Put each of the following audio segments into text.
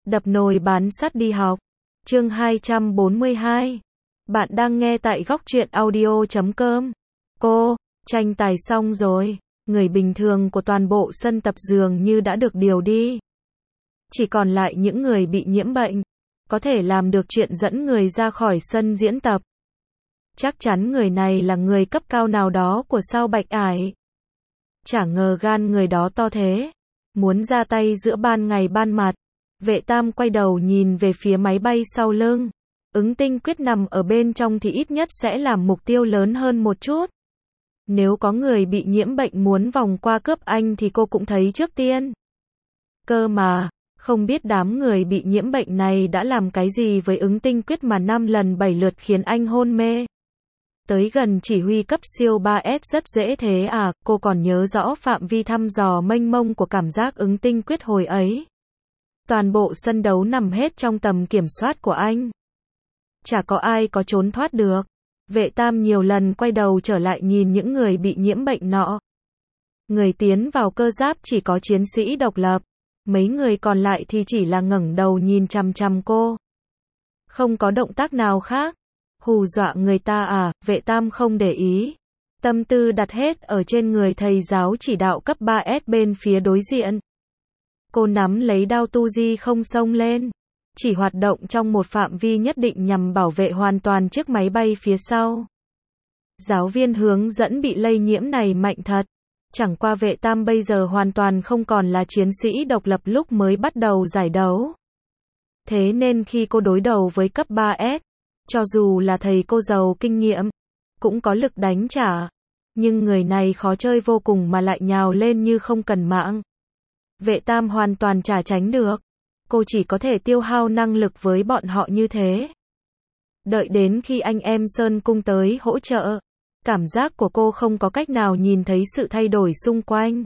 Đập nồi bán sắt đi học. Chương 242. Bạn đang nghe tại góc truyện audio.com. Cô, tranh tài xong rồi. Người bình thường của toàn bộ sân tập dường như đã được điều đi. Chỉ còn lại những người bị nhiễm bệnh. Có thể làm được chuyện dẫn người ra khỏi sân diễn tập. Chắc chắn người này là người cấp cao nào đó của sao Bạch Ải. Chả ngờ gan người đó to thế. Muốn ra tay giữa ban ngày ban mặt. Vệ Tam quay đầu nhìn về phía máy bay sau lưng. Ứng Tinh Quyết nằm ở bên trong thì ít nhất sẽ làm mục tiêu lớn hơn một chút. Nếu có người bị nhiễm bệnh muốn vòng qua cướp anh thì cô cũng thấy trước tiên. Cơ mà, không biết đám người bị nhiễm bệnh này đã làm cái gì với Ứng Tinh Quyết mà 5 lần 7 lượt khiến anh hôn mê. Tới gần chỉ huy cấp siêu 3S rất dễ thế à, cô còn nhớ rõ phạm vi thăm dò mênh mông của cảm giác Ứng Tinh Quyết hồi ấy. Toàn bộ sân đấu nằm hết trong tầm kiểm soát của anh. Chả có ai có trốn thoát được. Vệ Tam nhiều lần quay đầu trở lại nhìn những người bị nhiễm bệnh nọ. Người tiến vào cơ giáp chỉ có chiến sĩ độc lập. Mấy người còn lại thì chỉ là ngẩng đầu nhìn chằm chằm cô. Không có động tác nào khác. Hù dọa người ta à, Vệ Tam không để ý. Tâm tư đặt hết ở trên người thầy giáo chỉ đạo cấp 3S bên phía đối diện. Cô nắm lấy đao tu di không xông lên. Chỉ hoạt động trong một phạm vi nhất định nhằm bảo vệ hoàn toàn chiếc máy bay phía sau. Giáo viên hướng dẫn bị lây nhiễm này mạnh thật. Chẳng qua Vệ Tam bây giờ hoàn toàn không còn là chiến sĩ độc lập lúc mới bắt đầu giải đấu. Thế nên khi cô đối đầu với cấp 3S, cho dù là thầy cô giàu kinh nghiệm, cũng có lực đánh trả. Nhưng người này khó chơi vô cùng mà lại nhào lên như không cần mạng. Vệ Tam hoàn toàn chả tránh được. Cô chỉ có thể tiêu hao năng lực với bọn họ như thế. Đợi đến khi anh em Sơn Cung tới hỗ trợ, cảm giác của cô không có cách nào nhìn thấy sự thay đổi xung quanh.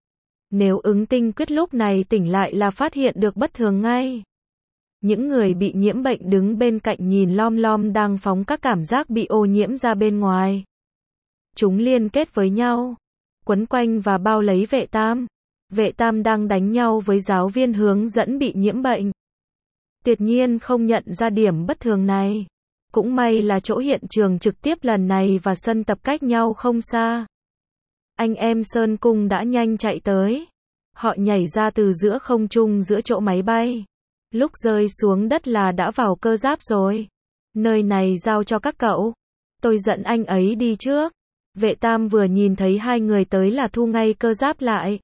Nếu Ứng Tinh Quyết lúc này tỉnh lại là phát hiện được bất thường ngay. Những người bị nhiễm bệnh đứng bên cạnh nhìn lom lom đang phóng các cảm giác bị ô nhiễm ra bên ngoài. Chúng liên kết với nhau, quấn quanh và bao lấy Vệ Tam. Vệ Tam đang đánh nhau với giáo viên hướng dẫn bị nhiễm bệnh. Tuyệt nhiên không nhận ra điểm bất thường này. Cũng may là chỗ hiện trường trực tiếp lần này và sân tập cách nhau không xa. Anh em Sơn Cung đã nhanh chạy tới. Họ nhảy ra từ giữa không trung giữa chỗ máy bay. Lúc rơi xuống đất là đã vào cơ giáp rồi. Nơi này giao cho các cậu. Tôi dẫn anh ấy đi trước. Vệ Tam vừa nhìn thấy hai người tới là thu ngay cơ giáp lại.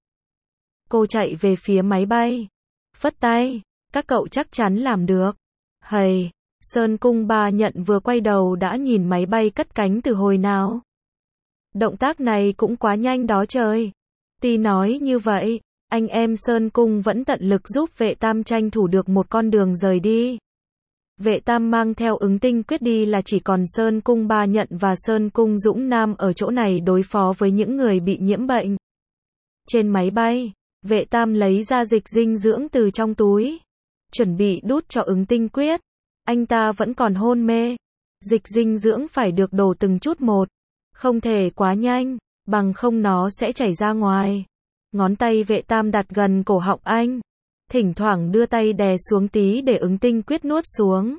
Cô chạy về phía máy bay. Phất tay. Các cậu chắc chắn làm được. Hầy. Sơn Cung Ba Nhận vừa quay đầu đã nhìn máy bay cất cánh từ hồi nào. Động tác này cũng quá nhanh đó trời. Tuy nói như vậy, anh em Sơn Cung vẫn tận lực giúp Vệ Tam tranh thủ được một con đường rời đi. Vệ Tam mang theo Ứng Tinh Quyết đi là chỉ còn Sơn Cung Ba Nhận và Sơn Cung Dũng Nam ở chỗ này đối phó với những người bị nhiễm bệnh. Trên máy bay, Vệ Tam lấy ra dịch dinh dưỡng từ trong túi. Chuẩn bị đút cho Ứng Tinh Quyết. Anh ta vẫn còn hôn mê. Dịch dinh dưỡng phải được đổ từng chút một. Không thể quá nhanh, bằng không nó sẽ chảy ra ngoài. Ngón tay Vệ Tam đặt gần cổ họng anh. Thỉnh thoảng đưa tay đè xuống tí để Ứng Tinh Quyết nuốt xuống.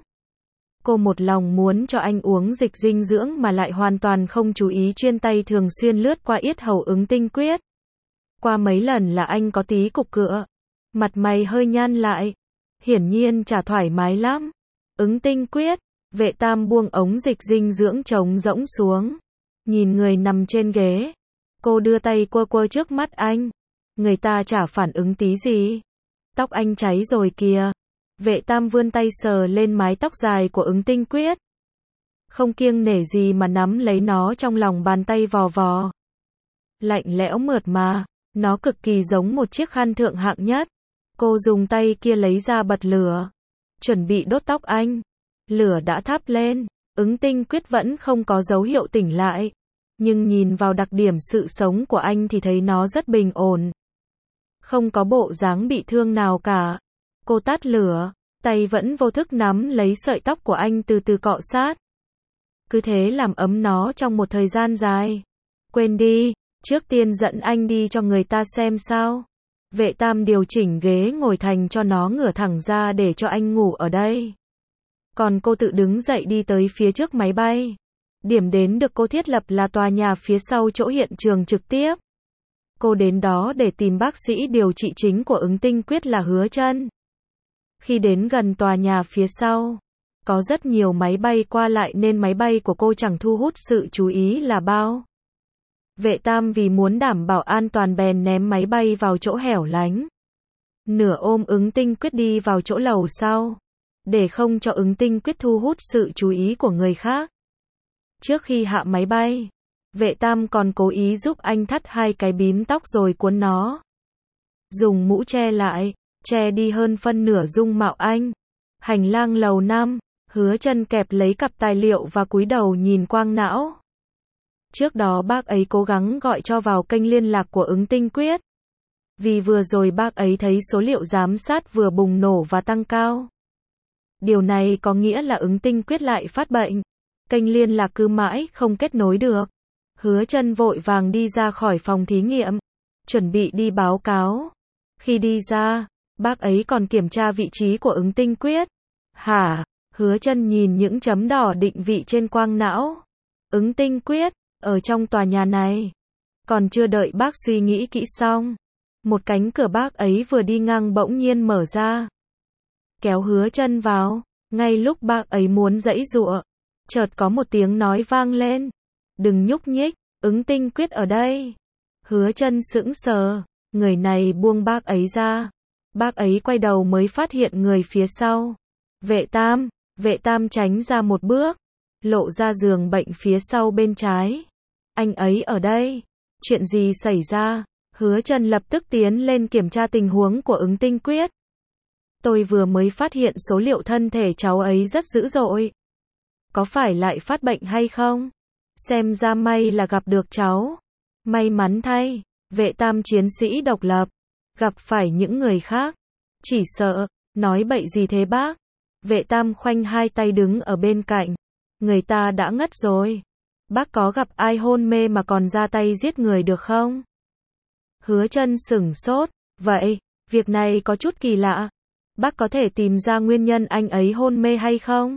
Cô một lòng muốn cho anh uống dịch dinh dưỡng mà lại hoàn toàn không chú ý chuyên tay thường xuyên lướt qua yết hầu Ứng Tinh Quyết. Qua mấy lần là anh có tí cục cựa. Mặt mày hơi nhăn lại. Hiển nhiên chả thoải mái lắm. Ứng Tinh Quyết. Vệ Tam buông ống dịch dinh dưỡng trống rỗng xuống. Nhìn người nằm trên ghế. Cô đưa tay quơ quơ trước mắt anh. Người ta chả phản ứng tí gì. Tóc anh cháy rồi kìa. Vệ Tam vươn tay sờ lên mái tóc dài của Ứng Tinh Quyết. Không kiêng nể gì mà nắm lấy nó trong lòng bàn tay vò vò. Lạnh lẽo mượt mà. Nó cực kỳ giống một chiếc khăn thượng hạng nhất. Cô dùng tay kia lấy ra bật lửa. Chuẩn bị đốt tóc anh. Lửa đã thắp lên. Ứng Tinh Quyết vẫn không có dấu hiệu tỉnh lại. Nhưng nhìn vào đặc điểm sự sống của anh thì thấy nó rất bình ổn. Không có bộ dáng bị thương nào cả. Cô tắt lửa. Tay vẫn vô thức nắm lấy sợi tóc của anh từ từ cọ sát. Cứ thế làm ấm nó trong một thời gian dài. Quên đi. Trước tiên dẫn anh đi cho người ta xem sao. Vệ Tam điều chỉnh ghế ngồi thành cho nó ngửa thẳng ra để cho anh ngủ ở đây. Còn cô tự đứng dậy đi tới phía trước máy bay. Điểm đến được cô thiết lập là tòa nhà phía sau chỗ hiện trường trực tiếp. Cô đến đó để tìm bác sĩ điều trị chính của ứng tinh quyết là Hứa Chân. Khi đến gần tòa nhà phía sau, có rất nhiều máy bay qua lại nên máy bay của cô chẳng thu hút sự chú ý là bao. Vệ Tam vì muốn đảm bảo an toàn bèn ném máy bay vào chỗ hẻo lánh. Nửa ôm ứng tinh quyết đi vào chỗ lầu sau, để không cho ứng tinh quyết thu hút sự chú ý của người khác. Trước khi hạ máy bay, Vệ Tam còn cố ý giúp anh thắt hai cái bím tóc rồi cuốn nó. Dùng mũ che lại, che đi hơn phân nửa dung mạo anh. Hành lang lầu 5, Hứa Chân kẹp lấy cặp tài liệu và cúi đầu nhìn quang não. Trước đó bác ấy cố gắng gọi cho vào kênh liên lạc của ứng tinh quyết. Vì vừa rồi bác ấy thấy số liệu giám sát vừa bùng nổ và tăng cao. Điều này có nghĩa là ứng tinh quyết lại phát bệnh. Kênh liên lạc cứ mãi không kết nối được. Hứa Chân vội vàng đi ra khỏi phòng thí nghiệm, chuẩn bị đi báo cáo. Khi đi ra, bác ấy còn kiểm tra vị trí của ứng tinh quyết. Hả? Hứa Chân nhìn những chấm đỏ định vị trên quang não. Ứng tinh quyết, ở trong tòa nhà này. Còn chưa đợi bác suy nghĩ kỹ xong, một cánh cửa bác ấy vừa đi ngang bỗng nhiên mở ra. Kéo Hứa Chân vào, ngay lúc bác ấy muốn giãy giụa, chợt có một tiếng nói vang lên. Đừng nhúc nhích, ứng tinh quyết ở đây. Hứa Chân sững sờ, người này buông bác ấy ra. Bác ấy quay đầu mới phát hiện người phía sau. Vệ Tam tránh ra một bước, lộ ra giường bệnh phía sau bên trái. Anh ấy ở đây. Chuyện gì xảy ra? Hứa Chân lập tức tiến lên kiểm tra tình huống của ứng tinh quyết. Tôi vừa mới phát hiện số liệu thân thể cháu ấy rất dữ dội. Có phải lại phát bệnh hay không? Xem ra may là gặp được cháu. May mắn thay, Vệ Tam chiến sĩ độc lập, gặp phải những người khác. Chỉ sợ, nói bậy gì thế bác? Vệ Tam khoanh hai tay đứng ở bên cạnh. Người ta đã ngất rồi. Bác có gặp ai hôn mê mà còn ra tay giết người được không? Hứa Chân sửng sốt. Vậy, việc này có chút kỳ lạ. Bác có thể tìm ra nguyên nhân anh ấy hôn mê hay không?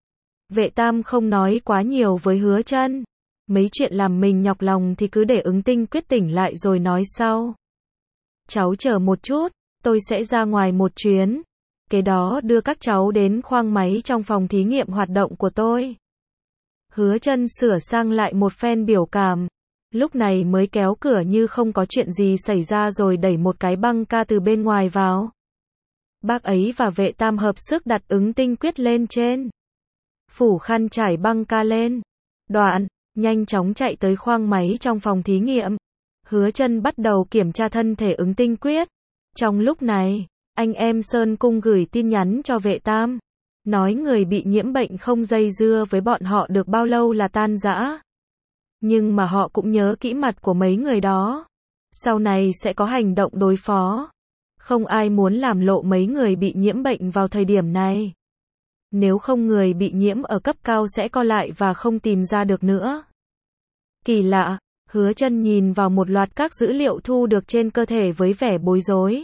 Vệ Tam không nói quá nhiều với Hứa Chân. Mấy chuyện làm mình nhọc lòng thì cứ để ứng tinh quyết tỉnh lại rồi nói sau. Cháu chờ một chút, tôi sẽ ra ngoài một chuyến. Kế đó đưa các cháu đến khoang máy trong phòng thí nghiệm hoạt động của tôi. Hứa Chân sửa sang lại một phen biểu cảm. Lúc này mới kéo cửa như không có chuyện gì xảy ra rồi đẩy một cái băng ca từ bên ngoài vào. Bác ấy và Vệ Tam hợp sức đặt ứng tinh quyết lên trên. Phủ khăn trải băng ca lên. Đoạn, nhanh chóng chạy tới khoang máy trong phòng thí nghiệm. Hứa Chân bắt đầu kiểm tra thân thể ứng tinh quyết. Trong lúc này, anh em Sơn Cung gửi tin nhắn cho Vệ Tam. Nói người bị nhiễm bệnh không dây dưa với bọn họ được bao lâu là tan rã. Nhưng mà họ cũng nhớ kỹ mặt của mấy người đó. Sau này sẽ có hành động đối phó. Không ai muốn làm lộ mấy người bị nhiễm bệnh vào thời điểm này. Nếu không người bị nhiễm ở cấp cao sẽ co lại và không tìm ra được nữa. Kỳ lạ, Hứa Chân nhìn vào một loạt các dữ liệu thu được trên cơ thể với vẻ bối rối.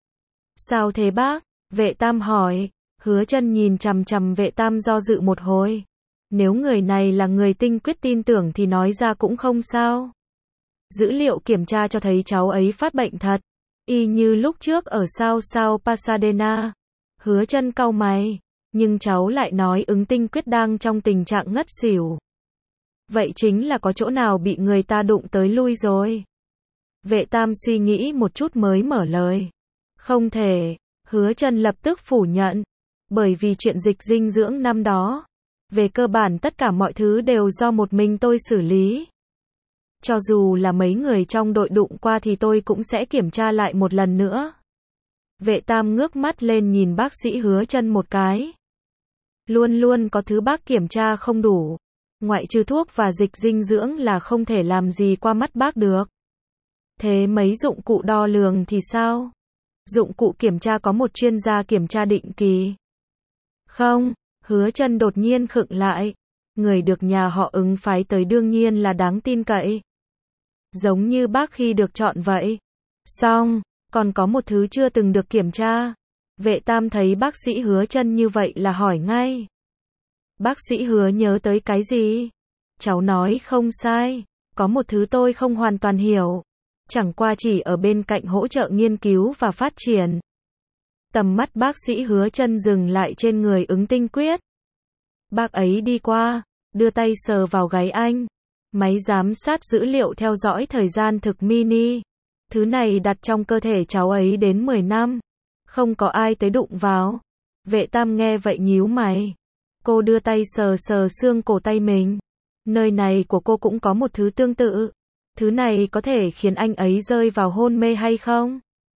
Sao thế bác? Vệ Tam hỏi. Hứa Chân nhìn chằm chằm Vệ Tam do dự một hồi. Nếu người này là người tinh quyết tin tưởng thì nói ra cũng không sao. Dữ liệu kiểm tra cho thấy cháu ấy phát bệnh thật. Y như lúc trước ở Sao Pasadena. Hứa Chân cau mày. Nhưng cháu lại nói ứng tinh quyết đang trong tình trạng ngất xỉu. Vậy chính là có chỗ nào bị người ta đụng tới lui rồi. Vệ Tam suy nghĩ một chút mới mở lời. Không thể. Hứa Chân lập tức phủ nhận. Bởi vì chuyện dịch dinh dưỡng năm đó, về cơ bản tất cả mọi thứ đều do một mình tôi xử lý. Cho dù là mấy người trong đội đụng qua thì tôi cũng sẽ kiểm tra lại một lần nữa. Vệ Tam ngước mắt lên nhìn bác sĩ Hứa Chân một cái. Luôn luôn có thứ bác kiểm tra không đủ. Ngoại trừ thuốc và dịch dinh dưỡng là không thể làm gì qua mắt bác được. Thế mấy dụng cụ đo lường thì sao? Dụng cụ kiểm tra có một chuyên gia kiểm tra định kỳ. Không, Hứa Chân đột nhiên khựng lại. Người được nhà họ Ứng phái tới đương nhiên là đáng tin cậy. Giống như bác khi được chọn vậy. Xong, Còn có một thứ chưa từng được kiểm tra. Vệ Tam thấy bác sĩ Hứa Chân như vậy là hỏi ngay. Bác sĩ Hứa nhớ tới cái gì? Cháu nói không sai. Có một thứ tôi không hoàn toàn hiểu. Chẳng qua chỉ ở bên cạnh hỗ trợ nghiên cứu và phát triển. Tầm mắt bác sĩ Hứa Chân dừng lại trên người Ứng Tinh Quyết. Bác ấy đi qua, đưa tay sờ vào gáy anh. Máy giám sát dữ liệu theo dõi thời gian thực mini. Thứ này đặt trong cơ thể cháu ấy đến 10 năm. Không có ai tới đụng vào. Vệ Tam nghe vậy nhíu mày. Cô đưa tay sờ sờ xương cổ tay mình. Nơi này của cô cũng có một thứ tương tự. Thứ này có thể khiến anh ấy rơi vào hôn mê hay không?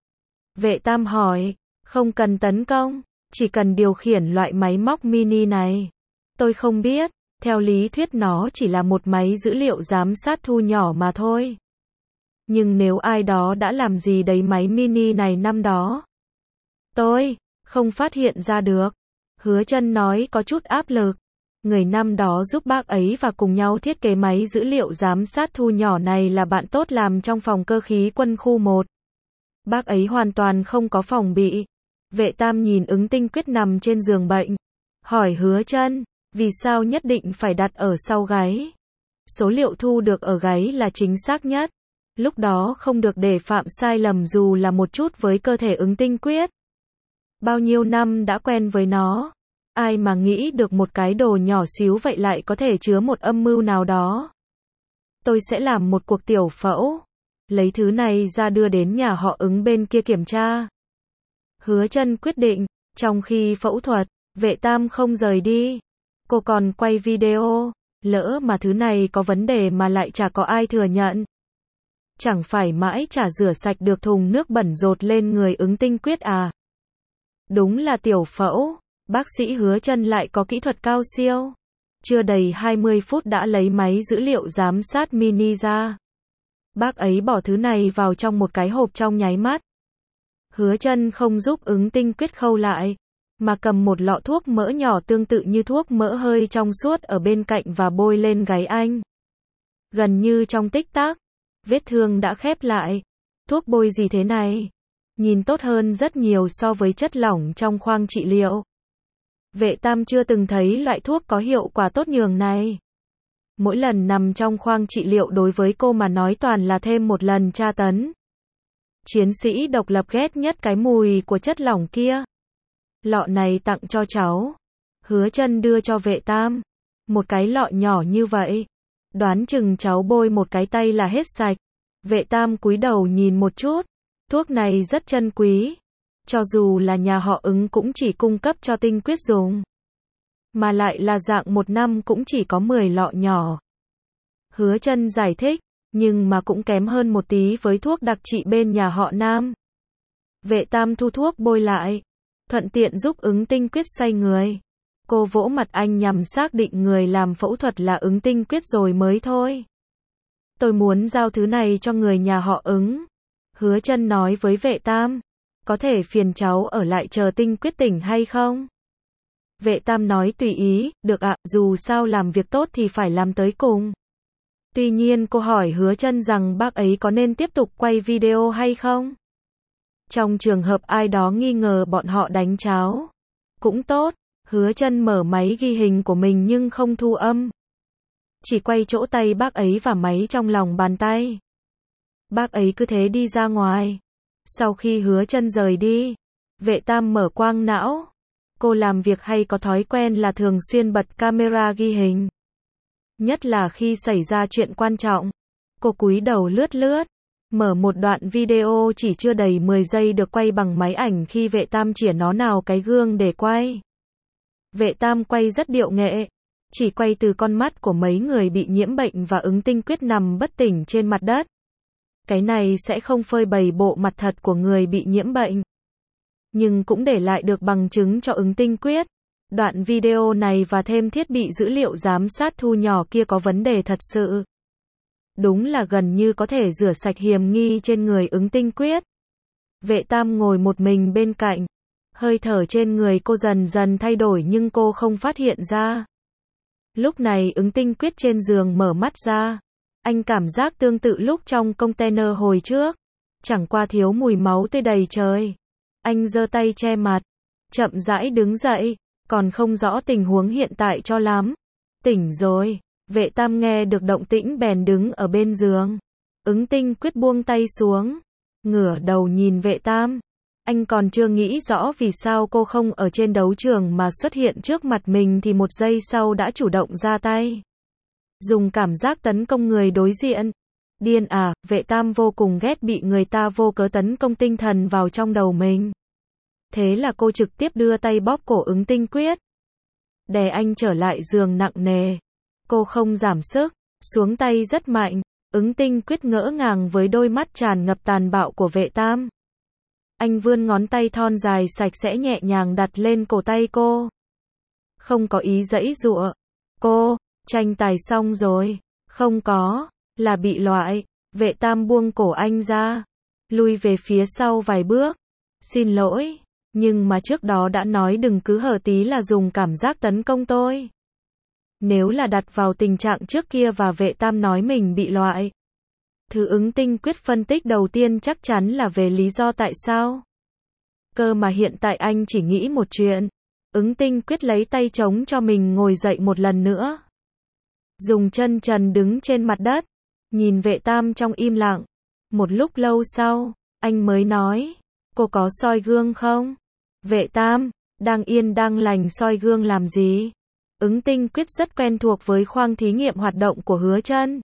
Vệ Tam hỏi. Không cần tấn công, chỉ cần điều khiển loại máy móc mini này. Tôi không biết, theo lý thuyết nó chỉ là một máy dữ liệu giám sát thu nhỏ mà thôi. Nhưng nếu ai đó đã làm gì đấy máy mini này năm đó, tôi không phát hiện ra được. Hứa Chân nói có chút áp lực. Người năm đó giúp bác ấy và cùng nhau thiết kế máy dữ liệu giám sát thu nhỏ này là bạn tốt làm trong phòng cơ khí quân khu 1. Bác ấy hoàn toàn không có phòng bị. Vệ Tam nhìn Ứng Tinh Quyết nằm trên giường bệnh. Hỏi Hứa Chân, vì sao nhất định phải đặt ở sau gáy? Số liệu thu được ở gáy là chính xác nhất. Lúc đó không được để phạm sai lầm dù là một chút với cơ thể Ứng Tinh Quyết. Bao nhiêu năm đã quen với nó. Ai mà nghĩ được một cái đồ nhỏ xíu vậy lại có thể chứa một âm mưu nào đó. Tôi sẽ làm một cuộc tiểu phẫu. Lấy thứ này ra đưa đến nhà họ Ứng bên kia kiểm tra. Hứa Chân quyết định, trong khi phẫu thuật, Vệ Tam không rời đi. Cô còn quay video, lỡ mà thứ này có vấn đề mà lại chả có ai thừa nhận. Chẳng phải mãi chả rửa sạch được thùng nước bẩn dột lên người Ứng Tinh Quyết à? Đúng là tiểu phẫu, bác sĩ Hứa Chân lại có kỹ thuật cao siêu. Chưa đầy 20 phút đã lấy máy dữ liệu giám sát mini ra. Bác ấy bỏ thứ này vào trong một cái hộp trong nháy mắt. Hứa Chân không giúp Ứng Tinh Quyết khâu lại, mà cầm một lọ thuốc mỡ nhỏ tương tự như thuốc mỡ hơi trong suốt ở bên cạnh và bôi lên gáy anh. Gần như trong tích tắc, vết thương đã khép lại. Thuốc bôi gì thế này? Nhìn tốt hơn rất nhiều so với chất lỏng trong khoang trị liệu. Vệ Tam chưa từng thấy loại thuốc có hiệu quả tốt nhường này. Mỗi lần nằm trong khoang trị liệu đối với cô mà nói toàn là thêm một lần tra tấn. Chiến sĩ độc lập ghét nhất cái mùi của chất lỏng kia. Lọ này tặng cho cháu. Hứa Chân đưa cho Vệ Tam. Một cái lọ nhỏ như vậy. Đoán chừng cháu bôi một cái tay là hết sạch. Vệ Tam cúi đầu nhìn một chút. Thuốc này rất chân quý. Cho dù là nhà họ Ứng cũng chỉ cung cấp cho Tinh Quyết dùng. Mà lại là dạng một năm cũng chỉ có 10 lọ nhỏ. Hứa Chân giải thích, nhưng mà cũng kém hơn một tí với thuốc đặc trị bên nhà họ Nam. Vệ Tam thu thuốc bôi lại, thuận tiện giúp Ứng Tinh Quyết xoay người. Cô vỗ mặt anh nhằm xác định người làm phẫu thuật là Ứng Tinh Quyết rồi mới thôi. Tôi muốn giao thứ này cho người nhà họ Ứng. Hứa Chân nói với Vệ Tam, có thể phiền cháu ở lại chờ Tinh Quyết tỉnh hay không? Vệ Tam nói tùy ý, được ạ, dù sao làm việc tốt thì phải làm tới cùng. Tuy nhiên cô hỏi Hứa Chân rằng bác ấy có nên tiếp tục quay video hay không? Trong trường hợp ai đó nghi ngờ bọn họ đánh cháo. Cũng tốt, Hứa Chân mở máy ghi hình của mình nhưng không thu âm. Chỉ quay chỗ tay bác ấy và máy trong lòng bàn tay. Bác ấy cứ thế đi ra ngoài. Sau khi Hứa Chân rời đi, Vệ Tam mở quang não. Cô làm việc hay có thói quen là thường xuyên bật camera ghi hình. Nhất là khi xảy ra chuyện quan trọng. Cô cúi đầu lướt lướt. Mở một đoạn video chỉ chưa đầy 10 giây được quay bằng máy ảnh khi Vệ Tam chĩa nó nào cái gương để quay. Vệ Tam quay rất điệu nghệ. Chỉ quay từ con mắt của mấy người bị nhiễm bệnh và Ứng Tinh Quyết nằm bất tỉnh trên mặt đất. Cái này sẽ không phơi bày bộ mặt thật của người bị nhiễm bệnh. Nhưng cũng để lại được bằng chứng cho Ứng Tinh Quyết. Đoạn video này và thêm thiết bị dữ liệu giám sát thu nhỏ kia có vấn đề thật sự. Đúng là gần như có thể rửa sạch hiểm nghi trên người Ứng Tinh Quyết. Vệ Tam ngồi một mình bên cạnh. Hơi thở trên người cô dần dần thay đổi nhưng cô không phát hiện ra. Lúc này Ứng Tinh Quyết trên giường mở mắt ra. Anh cảm giác tương tự lúc trong container hồi trước. chẳng qua thiếu mùi máu tươi đầy trời. Anh giơ tay che mặt, chậm rãi đứng dậy, còn không rõ tình huống hiện tại cho lắm. Tỉnh rồi, Vệ Tam nghe được động tĩnh bèn đứng ở bên giường. Ứng Tinh Quyết buông tay xuống, ngửa đầu nhìn Vệ Tam. Anh còn chưa nghĩ rõ vì sao cô không ở trên đấu trường mà xuất hiện trước mặt mình thì một giây sau đã chủ động ra tay. Dùng cảm giác tấn công người đối diện. Điên à, Vệ Tam vô cùng ghét bị người ta vô cớ tấn công tinh thần vào trong đầu mình. Thế là cô trực tiếp đưa tay bóp cổ Ứng Tinh Quyết. Đè anh trở lại giường nặng nề. Cô không giảm sức, xuống tay rất mạnh. Ứng Tinh Quyết ngỡ ngàng với đôi mắt tràn ngập tàn bạo của Vệ Tam. Anh vươn ngón tay thon dài sạch sẽ nhẹ nhàng đặt lên cổ tay cô. Không có ý giãy giụa. Cô, tranh tài xong rồi. Không có, là bị loại. Vệ Tam buông cổ anh ra, lui về phía sau vài bước. Xin lỗi, nhưng mà trước đó đã nói đừng cứ hở tí là dùng cảm giác tấn công tôi. Nếu là đặt vào tình trạng trước kia và Vệ Tam nói mình bị loại. Thứ Ứng Tinh Quyết phân tích đầu tiên chắc chắn là về lý do tại sao. Cơ mà hiện tại anh chỉ nghĩ một chuyện. Ứng Tinh Quyết lấy tay chống cho mình ngồi dậy một lần nữa. Dùng chân trần đứng trên mặt đất. Nhìn Vệ Tam trong im lặng. Một lúc lâu sau, anh mới nói. Cô có soi gương không? Vệ Tam, đang yên đang lành soi gương làm gì? Ứng Tinh Quyết rất quen thuộc với khoang thí nghiệm hoạt động của Hứa Chân.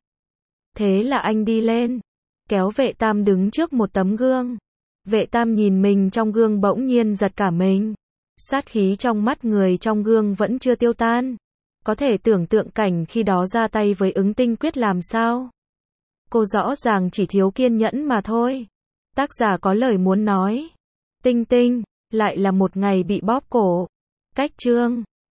Thế là anh đi lên, kéo Vệ Tam đứng trước một tấm gương. Vệ Tam nhìn mình trong gương bỗng nhiên giật cả mình. Sát khí trong mắt người trong gương vẫn chưa tiêu tan. Có thể tưởng tượng cảnh khi đó ra tay với Ứng Tinh Quyết làm sao. Cô rõ ràng chỉ thiếu kiên nhẫn mà thôi. Tác giả có lời muốn nói. Tinh Tinh, lại là một ngày bị bóp cổ. Cách chương